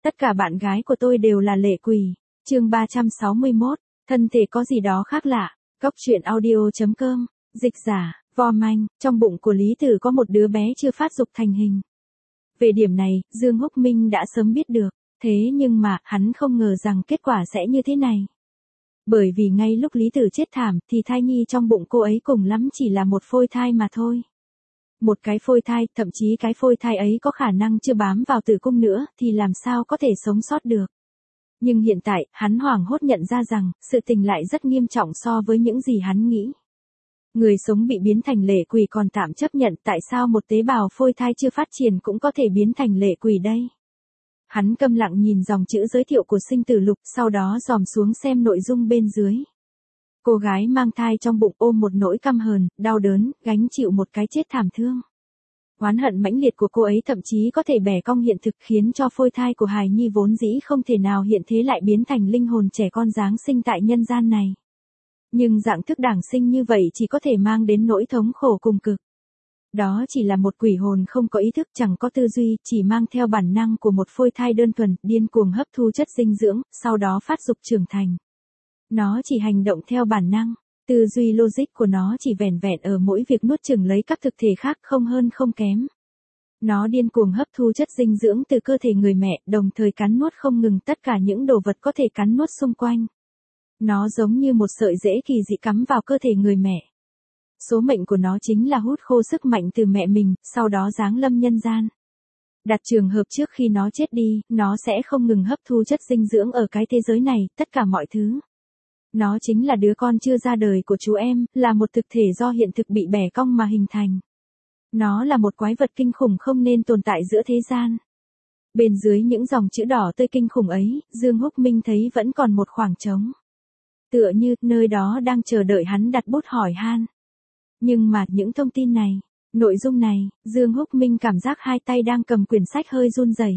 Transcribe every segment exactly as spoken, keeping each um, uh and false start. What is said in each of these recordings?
Tất cả bạn gái của tôi đều là lệ quỷ. Chương ba trăm sáu mươi mốt, thân thể có gì đó khác lạ. Cóc truyện audio chấm com, dịch giả, vo manh, trong bụng của Lý Tử có một đứa bé chưa phát dục thành hình. Về điểm này, Dương Húc Minh đã sớm biết được, thế nhưng mà, hắn không ngờ rằng kết quả sẽ như thế này. Bởi vì ngay lúc Lý Tử chết thảm, thì thai nhi trong bụng cô ấy cùng lắm chỉ là một phôi thai mà thôi. Một cái phôi thai, thậm chí cái phôi thai ấy có khả năng chưa bám vào tử cung nữa, thì làm sao có thể sống sót được. Nhưng hiện tại, hắn hoảng hốt nhận ra rằng, sự tình lại rất nghiêm trọng so với những gì hắn nghĩ. Người sống bị biến thành lệ quỷ còn tạm chấp nhận, tại sao một tế bào phôi thai chưa phát triển cũng có thể biến thành lệ quỷ đây? Hắn câm lặng nhìn dòng chữ giới thiệu của sinh tử lục, sau đó dòm xuống xem nội dung bên dưới. Cô gái mang thai trong bụng ôm một nỗi căm hờn, đau đớn, gánh chịu một cái chết thảm thương. Oán hận mãnh liệt của cô ấy thậm chí có thể bẻ cong hiện thực, khiến cho phôi thai của hài nhi vốn dĩ không thể nào hiện thế lại biến thành linh hồn trẻ con giáng sinh tại nhân gian này. Nhưng dạng thức đản sinh như vậy chỉ có thể mang đến nỗi thống khổ cùng cực. Đó chỉ là một quỷ hồn không có ý thức, chẳng có tư duy, chỉ mang theo bản năng của một phôi thai đơn thuần, điên cuồng hấp thu chất dinh dưỡng, sau đó phát dục trưởng thành. Nó chỉ hành động theo bản năng, tư duy logic của nó chỉ vẻn vẹn ở mỗi việc nuốt chửng lấy các thực thể khác, không hơn không kém. Nó điên cuồng hấp thu chất dinh dưỡng từ cơ thể người mẹ, đồng thời cắn nuốt không ngừng tất cả những đồ vật có thể cắn nuốt xung quanh. Nó giống như một sợi rễ kỳ dị cắm vào cơ thể người mẹ. Số mệnh của nó chính là hút khô sức mạnh từ mẹ mình, sau đó giáng lâm nhân gian. Đặt trường hợp trước khi nó chết đi, nó sẽ không ngừng hấp thu chất dinh dưỡng ở cái thế giới này, tất cả mọi thứ. Nó chính là đứa con chưa ra đời của chú em, là một thực thể do hiện thực bị bẻ cong mà hình thành. Nó là một quái vật kinh khủng không nên tồn tại giữa thế gian. Bên dưới những dòng chữ đỏ tươi kinh khủng ấy, Dương Húc Minh thấy vẫn còn một khoảng trống. Tựa như, nơi đó đang chờ đợi hắn đặt bút hỏi han. Nhưng mà, những thông tin này, nội dung này, Dương Húc Minh cảm giác hai tay đang cầm quyển sách hơi run rẩy.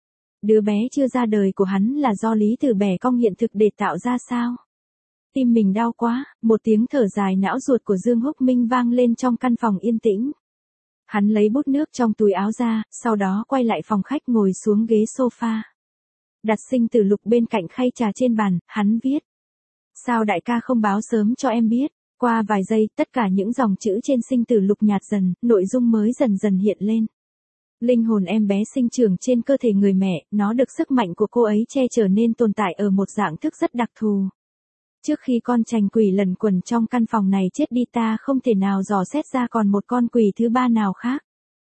Đứa bé chưa ra đời của hắn là do Lý Tử bẻ cong hiện thực để tạo ra sao? Tim mình đau quá, một tiếng thở dài não ruột của Dương Húc Minh vang lên trong căn phòng yên tĩnh. Hắn lấy bút nước trong túi áo ra, sau đó quay lại phòng khách ngồi xuống ghế sofa. Đặt sinh tử lục bên cạnh khay trà trên bàn, hắn viết. Sao đại ca không báo sớm cho em biết? Qua vài giây, tất cả những dòng chữ trên sinh tử lục nhạt dần, nội dung mới dần dần hiện lên. Linh hồn em bé sinh trưởng trên cơ thể người mẹ, nó được sức mạnh của cô ấy che chở nên tồn tại ở một dạng thức rất đặc thù. Trước khi con trành quỷ lần quần trong căn phòng này chết đi, ta không thể nào dò xét ra còn một con quỷ thứ ba nào khác.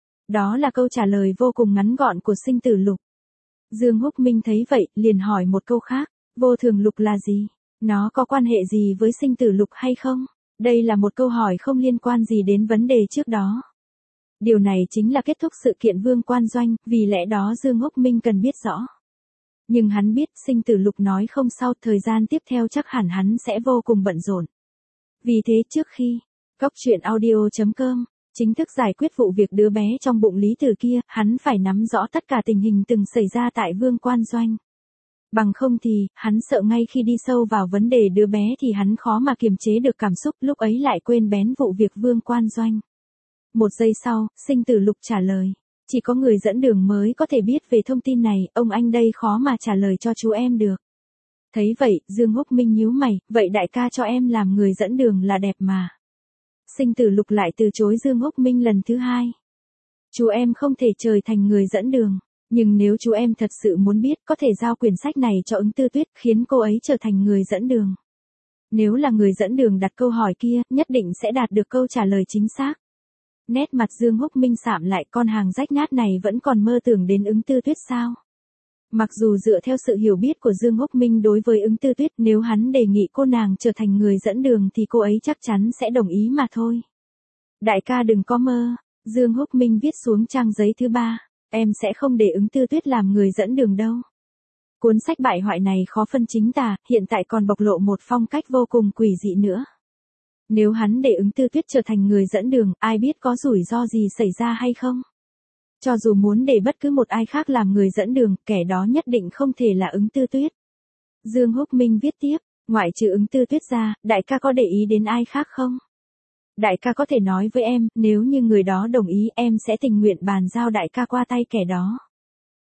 Đó là câu trả lời vô cùng ngắn gọn của sinh tử lục. Dương Húc Minh thấy vậy, liền hỏi một câu khác, vô thường lục là gì? Nó có quan hệ gì với sinh tử lục hay không? Đây là một câu hỏi không liên quan gì đến vấn đề trước đó. Điều này chính là kết thúc sự kiện Vương Quan Doanh, vì lẽ đó Dương Húc Minh cần biết rõ. Nhưng hắn biết, sinh tử lục nói không sau, thời gian tiếp theo chắc hẳn hắn sẽ vô cùng bận rộn. Vì thế trước khi, cóc truyện audio chấm com, chính thức giải quyết vụ việc đứa bé trong bụng Lý Tử kia, hắn phải nắm rõ tất cả tình hình từng xảy ra tại Vương Quan Doanh. Bằng không thì, hắn sợ ngay khi đi sâu vào vấn đề đứa bé thì hắn khó mà kiềm chế được cảm xúc, lúc ấy lại quên bén vụ việc Vương Quan Doanh. Một giây sau, sinh tử lục trả lời. Chỉ có người dẫn đường mới có thể biết về thông tin này, ông anh đây khó mà trả lời cho chú em được. Thấy vậy, Dương Húc Minh nhíu mày, vậy đại ca cho em làm người dẫn đường là đẹp mà. Sinh tử lục lại từ chối Dương Húc Minh lần thứ hai. Chú em không thể trở thành người dẫn đường, nhưng nếu chú em thật sự muốn biết, có thể giao quyển sách này cho Ứng Tư Tuyết, khiến cô ấy trở thành người dẫn đường. Nếu là người dẫn đường đặt câu hỏi kia, nhất định sẽ đạt được câu trả lời chính xác. Nét mặt Dương Húc Minh sạm lại, con hàng rách nát này vẫn còn mơ tưởng đến Ứng Tư Tuyết sao? Mặc dù dựa theo sự hiểu biết của Dương Húc Minh đối với Ứng Tư Tuyết, nếu hắn đề nghị cô nàng trở thành người dẫn đường thì cô ấy chắc chắn sẽ đồng ý mà thôi. Đại ca đừng có mơ, Dương Húc Minh viết xuống trang giấy thứ ba, em sẽ không để Ứng Tư Tuyết làm người dẫn đường đâu. Cuốn sách bại hoại này khó phân chính tà, hiện tại còn bộc lộ một phong cách vô cùng quỷ dị nữa. Nếu hắn để Ứng Tư Tuyết trở thành người dẫn đường, ai biết có rủi ro gì xảy ra hay không? Cho dù muốn để bất cứ một ai khác làm người dẫn đường, kẻ đó nhất định không thể là Ứng Tư Tuyết. Dương Húc Minh viết tiếp, ngoại trừ Ứng Tư Tuyết ra, đại ca có để ý đến ai khác không? Đại ca có thể nói với em, nếu như người đó đồng ý, em sẽ tình nguyện bàn giao đại ca qua tay kẻ đó.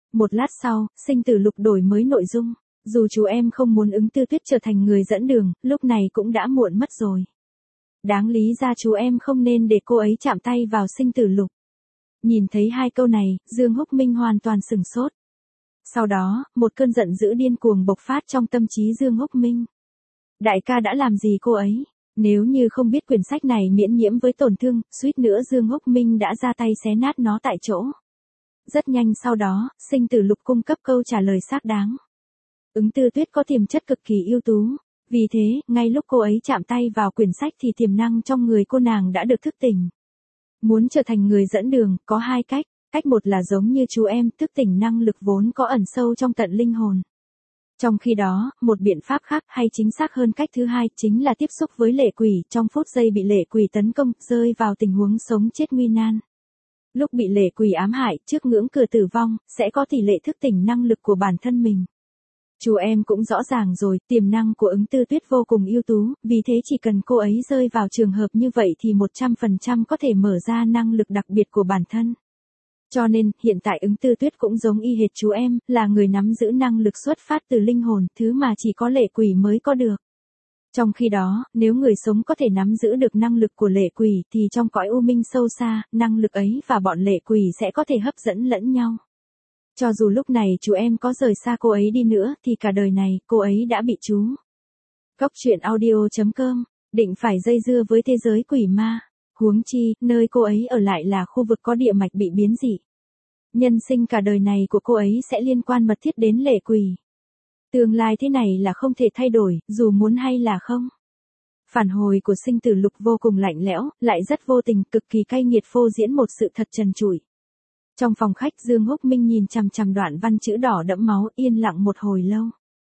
Một lát sau, sinh tử lục đổi mới nội dung. Dù chú em không muốn Ứng Tư Tuyết trở thành người dẫn đường, lúc này cũng đã muộn mất rồi. Đáng lý ra chú em không nên để cô ấy chạm tay vào sinh tử lục. Nhìn thấy hai câu này, Dương Húc Minh hoàn toàn sửng sốt. Sau đó, một cơn giận dữ điên cuồng bộc phát trong tâm trí Dương Húc Minh. Đại ca đã làm gì cô ấy? Nếu như không biết quyển sách này miễn nhiễm với tổn thương, suýt nữa Dương Húc Minh đã ra tay xé nát nó tại chỗ. Rất nhanh sau đó, sinh tử lục cung cấp câu trả lời xác đáng. Ứng Tư Tuyết có tiềm chất cực kỳ ưu tú. Vì thế, ngay lúc cô ấy chạm tay vào quyển sách thì tiềm năng trong người cô nàng đã được thức tỉnh. Muốn trở thành người dẫn đường, có hai cách. Cách một là giống như chú em, thức tỉnh năng lực vốn có ẩn sâu trong tận linh hồn. Trong khi đó, một biện pháp khác hay chính xác hơn cách thứ hai chính là tiếp xúc với lệ quỷ, trong phút giây bị lệ quỷ tấn công, rơi vào tình huống sống chết nguy nan. Lúc bị lệ quỷ ám hại, trước ngưỡng cửa tử vong, sẽ có tỷ lệ thức tỉnh năng lực của bản thân mình. Chú em cũng rõ ràng rồi, tiềm năng của Ứng Tư Tuyết vô cùng ưu tú, vì thế chỉ cần cô ấy rơi vào trường hợp như vậy thì một trăm phần trăm có thể mở ra năng lực đặc biệt của bản thân. Cho nên, hiện tại Ứng Tư Tuyết cũng giống y hệt chú em, là người nắm giữ năng lực xuất phát từ linh hồn, thứ mà chỉ có lệ quỷ mới có được. Trong khi đó, nếu người sống có thể nắm giữ được năng lực của lệ quỷ thì trong cõi u minh sâu xa, năng lực ấy và bọn lệ quỷ sẽ có thể hấp dẫn lẫn nhau. Cho dù lúc này chú em có rời xa cô ấy đi nữa thì cả đời này cô ấy đã bị chú Cốc truyện audio chấm com định phải dây dưa với thế giới quỷ ma. Huống chi, nơi cô ấy ở lại là khu vực có địa mạch bị biến dị. Nhân sinh cả đời này của cô ấy sẽ liên quan mật thiết đến lệ quỷ. Tương lai thế này là không thể thay đổi, dù muốn hay là không. Phản hồi của sinh tử lục vô cùng lạnh lẽo, lại rất vô tình, cực kỳ cay nghiệt phô diễn một sự thật trần trụi. Trong phòng khách Dương Húc Minh nhìn chằm chằm đoạn văn chữ đỏ đẫm máu, yên lặng một hồi lâu.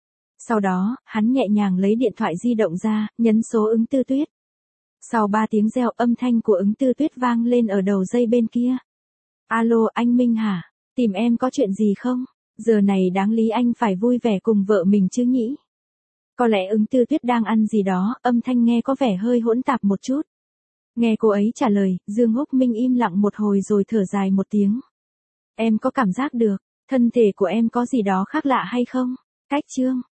Sau đó, hắn nhẹ nhàng lấy điện thoại di động ra, nhấn số Ứng Tư Tuyết. Sau ba tiếng reo, âm thanh của Ứng Tư Tuyết vang lên ở đầu dây bên kia. Alo, anh Minh hả? Tìm em có chuyện gì không? Giờ này đáng lý anh phải vui vẻ cùng vợ mình chứ nhỉ? Có lẽ Ứng Tư Tuyết đang ăn gì đó, âm thanh nghe có vẻ hơi hỗn tạp một chút. Nghe cô ấy trả lời, Dương Húc Minh im lặng một hồi rồi thở dài một tiếng. Em có cảm giác được, thân thể của em có gì đó khác lạ hay không? Cách chương